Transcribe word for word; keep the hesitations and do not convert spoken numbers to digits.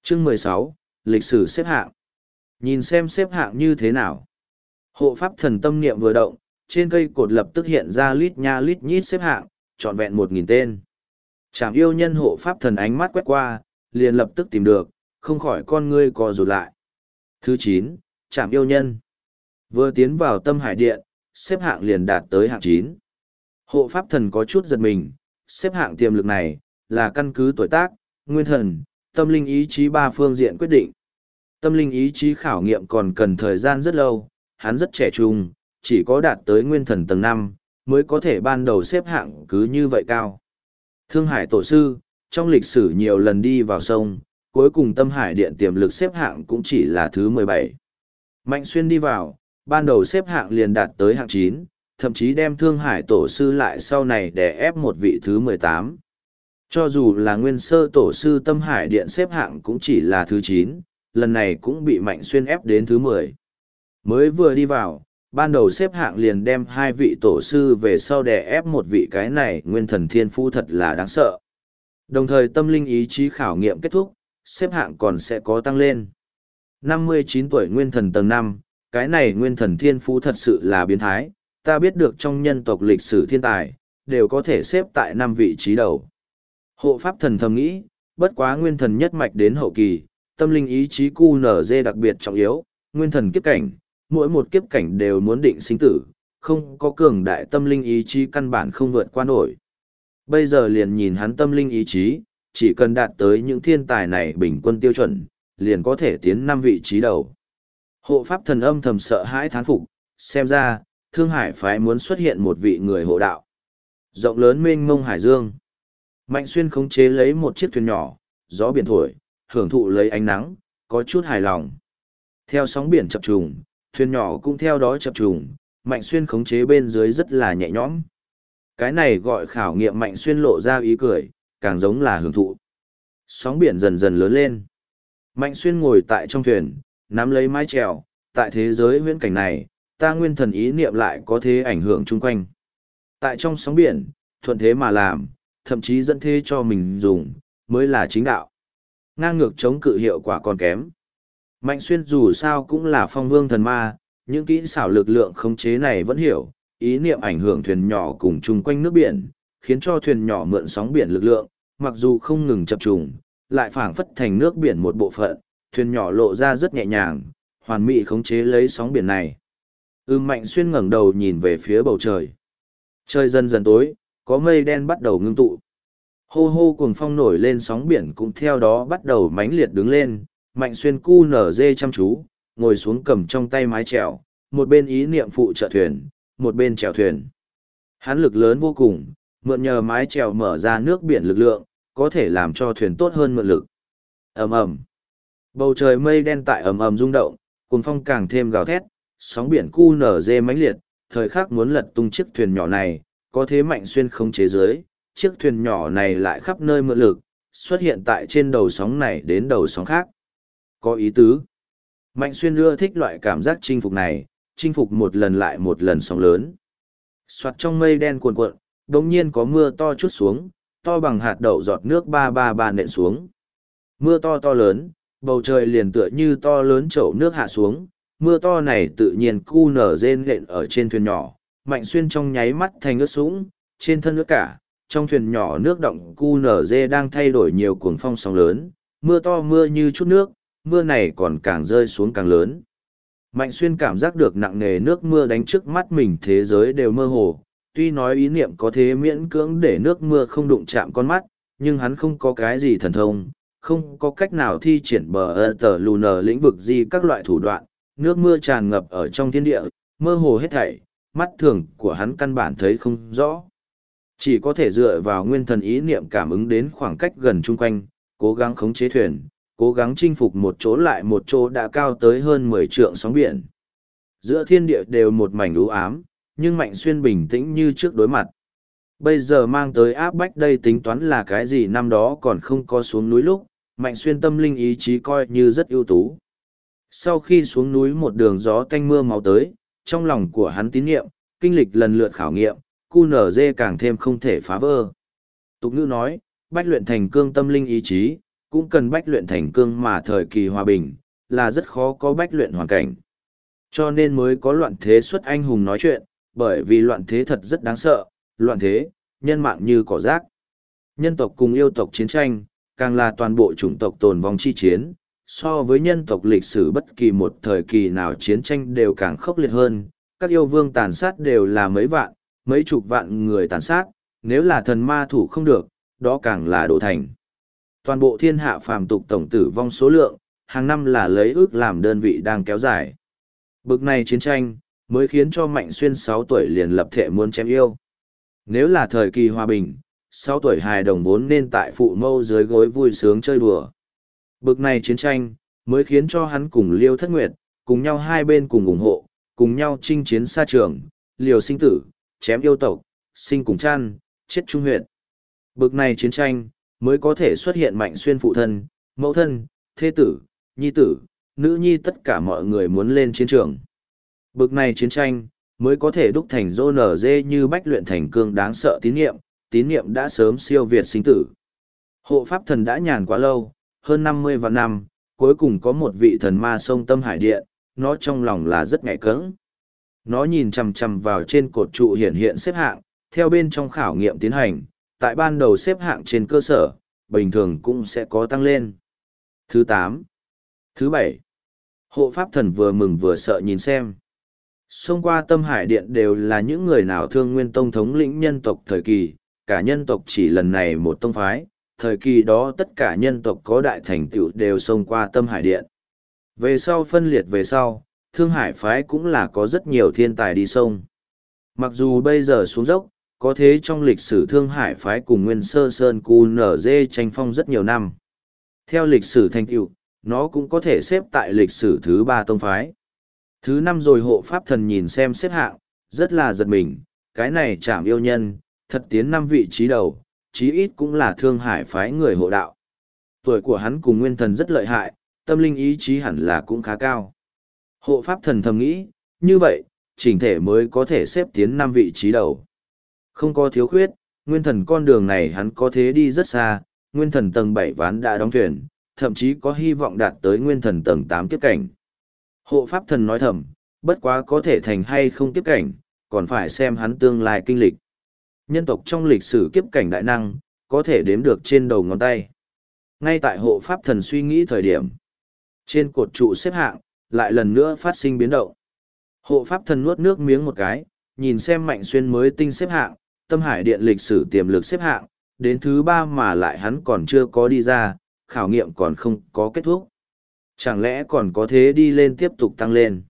Chương mười sáu, lịch sử xếp hạng. Nhìn xem xếp hạng như thế nào. Hộ pháp thần tâm niệm vừa động, trên cây cột lập tức hiện ra lít nha lít nhít xếp hạng, trọn vẹn một nghìn tên. Trảm yêu nhân hộ pháp thần ánh mắt quét qua, liền lập tức tìm được, không khỏi con ngươi co rụt lại. Thứ chín, Trảm yêu nhân. Vừa tiến vào tâm hải điện, xếp hạng liền đạt tới hạng chín. Hộ pháp thần có chút giật mình, xếp hạng tiềm lực này, là căn cứ tuổi tác, nguyên thần, tâm linh ý chí ba phương diện quyết định. Tâm linh ý chí khảo nghiệm còn cần thời gian rất lâu, hắn rất trẻ trung, chỉ có đạt tới nguyên thần tầng năm mới có thể ban đầu xếp hạng cứ như vậy cao. Thương Hải Tổ sư, trong lịch sử nhiều lần đi vào sông, cuối cùng tâm hải điện tiềm lực xếp hạng cũng chỉ là thứ mười bảy. Mạnh Xuyên đi vào, ban đầu xếp hạng liền đạt tới hạng chín, thậm chí đem Thương Hải Tổ sư lại sau này để ép một vị thứ mười tám. Cho dù là nguyên sơ tổ sư tâm hải điện xếp hạng cũng chỉ là thứ chín, lần này cũng bị Mạnh Xuyên ép đến thứ mười. Mới vừa đi vào, ban đầu xếp hạng liền đem hai vị tổ sư về sau đè ép một vị, cái này nguyên thần thiên phú thật là đáng sợ. Đồng thời tâm linh ý chí khảo nghiệm kết thúc, xếp hạng còn sẽ có tăng lên. năm mươi chín tuổi nguyên thần tầng năm, cái này nguyên thần thiên phú thật sự là biến thái, ta biết được trong nhân tộc lịch sử thiên tài, đều có thể xếp tại năm vị trí đầu. Hộ pháp thần thầm nghĩ, bất quá nguyên thần nhất mạch đến hậu kỳ, tâm linh ý chí cu nở dê đặc biệt trọng yếu, nguyên thần kiếp cảnh, mỗi một kiếp cảnh đều muốn định sinh tử, không có cường đại tâm linh ý chí căn bản không vượt qua nổi. Bây giờ liền nhìn hắn tâm linh ý chí, chỉ cần đạt tới những thiên tài này bình quân tiêu chuẩn, liền có thể tiến năm vị trí đầu. Hộ pháp thần âm thầm sợ hãi thán phục, xem ra, Thương Hải phái muốn xuất hiện một vị người hộ đạo. Rộng lớn mênh mông hải dương. Mạnh Xuyên khống chế lấy một chiếc thuyền nhỏ, gió biển thổi, hưởng thụ lấy ánh nắng, có chút hài lòng. Theo sóng biển chập trùng, thuyền nhỏ cũng theo đó chập trùng, Mạnh Xuyên khống chế bên dưới rất là nhẹ nhõm. Cái này gọi khảo nghiệm. Mạnh Xuyên lộ ra ý cười, càng giống là hưởng thụ. Sóng biển dần dần lớn lên. Mạnh Xuyên ngồi tại trong thuyền, nắm lấy mái chèo, tại thế giới huyễn cảnh này, ta nguyên thần ý niệm lại có thế ảnh hưởng chung quanh. Tại trong sóng biển, thuận thế mà làm, thậm chí dẫn thế cho mình dùng, mới là chính đạo. Ngang ngược chống cự hiệu quả còn kém. Mạnh Xuyên dù sao cũng là phong vương thần ma, những kỹ xảo lực lượng khống chế này vẫn hiểu, ý niệm ảnh hưởng thuyền nhỏ cùng chung quanh nước biển, khiến cho thuyền nhỏ mượn sóng biển lực lượng, mặc dù không ngừng chập trùng, lại phảng phất thành nước biển một bộ phận, thuyền nhỏ lộ ra rất nhẹ nhàng, hoàn mỹ khống chế lấy sóng biển này. Ư Mạnh Xuyên ngẩng đầu nhìn về phía bầu trời. Trời dần dần tối, có mây đen bắt đầu ngưng tụ. Hô hô cuồng phong nổi lên, sóng biển cũng theo đó bắt đầu mãnh liệt đứng lên. Mạnh Xuyên cu nở dê chăm chú, ngồi xuống cầm trong tay mái chèo, một bên ý niệm phụ trợ thuyền, một bên chèo thuyền. Hắn lực lớn vô cùng, mượn nhờ mái chèo mở ra nước biển lực lượng, có thể làm cho thuyền tốt hơn mượn lực. Ầm ầm. Bầu trời mây đen tại ầm ầm rung động, cuồng phong càng thêm gào thét, sóng biển cu nở dê mãnh liệt, thời khắc muốn lật tung chiếc thuyền nhỏ này, có thế Mạnh Xuyên khống chế dưới, chiếc thuyền nhỏ này lại khắp nơi mượn lực, xuất hiện tại trên đầu sóng này đến đầu sóng khác. Có ý tứ. Mạnh Xuyên ưa thích loại cảm giác chinh phục này, chinh phục một lần lại một lần sóng lớn. Soạt trong mây đen cuồn cuộn, đột nhiên có mưa to chút xuống, to bằng hạt đậu giọt nước ba ba ba nện xuống. Mưa to to lớn, bầu trời liền tựa như to lớn chậu nước hạ xuống, mưa to này tự nhiên cu nở rên nện ở trên thuyền nhỏ, Mạnh Xuyên trong nháy mắt thành ướt sũng, trên thân ướt cả, trong thuyền nhỏ nước động cu nở dê đang thay đổi nhiều cuồng phong sóng lớn, mưa to mưa như chút nước, mưa này còn càng rơi xuống càng lớn. Mạnh Xuyên cảm giác được nặng nề nước mưa đánh trước mắt mình, thế giới đều mơ hồ, tuy nói ý niệm có thế miễn cưỡng để nước mưa không đụng chạm con mắt, nhưng hắn không có cái gì thần thông, không có cách nào thi triển bờ ơ tờ lù nờ lĩnh vực gì các loại thủ đoạn, nước mưa tràn ngập ở trong thiên địa, mơ hồ hết thảy, mắt thường của hắn căn bản thấy không rõ. Chỉ có thể dựa vào nguyên thần ý niệm cảm ứng đến khoảng cách gần chung quanh, cố gắng khống chế thuyền, cố gắng chinh phục một chỗ lại một chỗ đã cao tới hơn mười trượng sóng biển. Giữa thiên địa đều một mảnh u ám, nhưng Mạnh Xuyên bình tĩnh như trước đối mặt. Bây giờ mang tới áp bách đây tính toán là cái gì, năm đó còn không có xuống núi lúc, Mạnh Xuyên tâm linh ý chí coi như rất ưu tú. Sau khi xuống núi một đường gió tanh mưa máu tới, trong lòng của hắn tín nhiệm, kinh lịch lần lượt khảo nghiệm, cu nở dê càng thêm không thể phá vỡ. Tục ngữ nói, bách luyện thành cương tâm linh ý chí, cũng cần bách luyện thành cương mà thời kỳ hòa bình, là rất khó có bách luyện hoàn cảnh. Cho nên mới có loạn thế xuất anh hùng nói chuyện, bởi vì loạn thế thật rất đáng sợ, loạn thế, nhân mạng như cỏ rác. Nhân tộc cùng yêu tộc chiến tranh, càng là toàn bộ chủng tộc tồn vong chi chiến, so với nhân tộc lịch sử bất kỳ một thời kỳ nào chiến tranh đều càng khốc liệt hơn, các yêu vương tàn sát đều là mấy vạn, mấy chục vạn người tàn sát, nếu là thần ma thủ không được, đó càng là đổ thành. Toàn bộ thiên hạ phàm tục tổng tử vong số lượng, hàng năm là lấy ước làm đơn vị đang kéo dài. Bực này chiến tranh, mới khiến cho Mạnh Xuyên sáu tuổi liền lập thể muốn chém yêu. Nếu là thời kỳ hòa bình, sáu tuổi hài đồng vốn nên tại phụ mâu dưới gối vui sướng chơi đùa. Bực này chiến tranh, mới khiến cho hắn cùng Liêu Thất Nguyệt, cùng nhau hai bên cùng ủng hộ, cùng nhau chinh chiến xa trường, liều sinh tử, chém yêu tộc, sinh cùng chăn, chết trung huyệt. Bực này chiến tranh, mới có thể xuất hiện Mạnh Xuyên phụ thân, mẫu thân, thê tử, nhi tử, nữ nhi tất cả mọi người muốn lên chiến trường. Bực này chiến tranh, mới có thể đúc thành dô nở dê như bách luyện thành cương đáng sợ tín niệm, tín niệm đã sớm siêu việt sinh tử. Hộ pháp thần đã nhàn quá lâu, hơn năm mươi vạn năm, cuối cùng có một vị thần ma sông Tâm Hải Điện, nó trong lòng là rất ngại cứng. Nó nhìn chằm chằm vào trên cột trụ hiện hiện xếp hạng, theo bên trong khảo nghiệm tiến hành, tại ban đầu xếp hạng trên cơ sở, bình thường cũng sẽ có tăng lên. Thứ tám, Thứ bảy, Hộ pháp thần vừa mừng vừa sợ nhìn xem. Xông qua Tâm Hải Điện đều là những người nào thương nguyên tông thống lĩnh nhân tộc thời kỳ, cả nhân tộc chỉ lần này một tông phái, thời kỳ đó tất cả nhân tộc có đại thành tựu đều xông qua Tâm Hải Điện. Về sau phân liệt về sau, Thương Hải phái cũng là có rất nhiều thiên tài đi sông. Mặc dù bây giờ xuống dốc, có thế trong lịch sử Thương Hải phái cùng Nguyên Sơ Sơn Cu nở dê tranh phong rất nhiều năm. Theo lịch sử thành tựu, nó cũng có thể xếp tại lịch sử thứ ba tông phái. Thứ năm rồi hộ pháp thần nhìn xem xếp hạng, rất là giật mình, cái này chảm yêu nhân, thật tiến năm vị trí đầu, chí ít cũng là Thương Hải phái người hộ đạo. Tuổi của hắn cùng nguyên thần rất lợi hại, tâm linh ý chí hẳn là cũng khá cao. Hộ pháp thần thầm nghĩ, như vậy, chỉnh thể mới có thể xếp tiến năm vị trí đầu. Không có thiếu khuyết, nguyên thần con đường này hắn có thế đi rất xa, nguyên thần tầng bảy ván đã đóng thuyền, thậm chí có hy vọng đạt tới nguyên thần tầng tám kiếp cảnh. Hộ pháp thần nói thầm, bất quá có thể thành hay không kiếp cảnh, còn phải xem hắn tương lai kinh lịch. Nhân tộc trong lịch sử kiếp cảnh đại năng, có thể đếm được trên đầu ngón tay. Ngay tại hộ pháp thần suy nghĩ thời điểm, trên cột trụ xếp hạng, lại lần nữa phát sinh biến động. Hộ pháp thần nuốt nước miếng một cái, nhìn xem Mạnh Xuyên mới tinh xếp hạng, Tâm Hải Điện lịch sử tiềm lực xếp hạng, đến thứ ba mà lại hắn còn chưa có đi ra, khảo nghiệm còn không có kết thúc. Chẳng lẽ còn có thế đi lên tiếp tục tăng lên?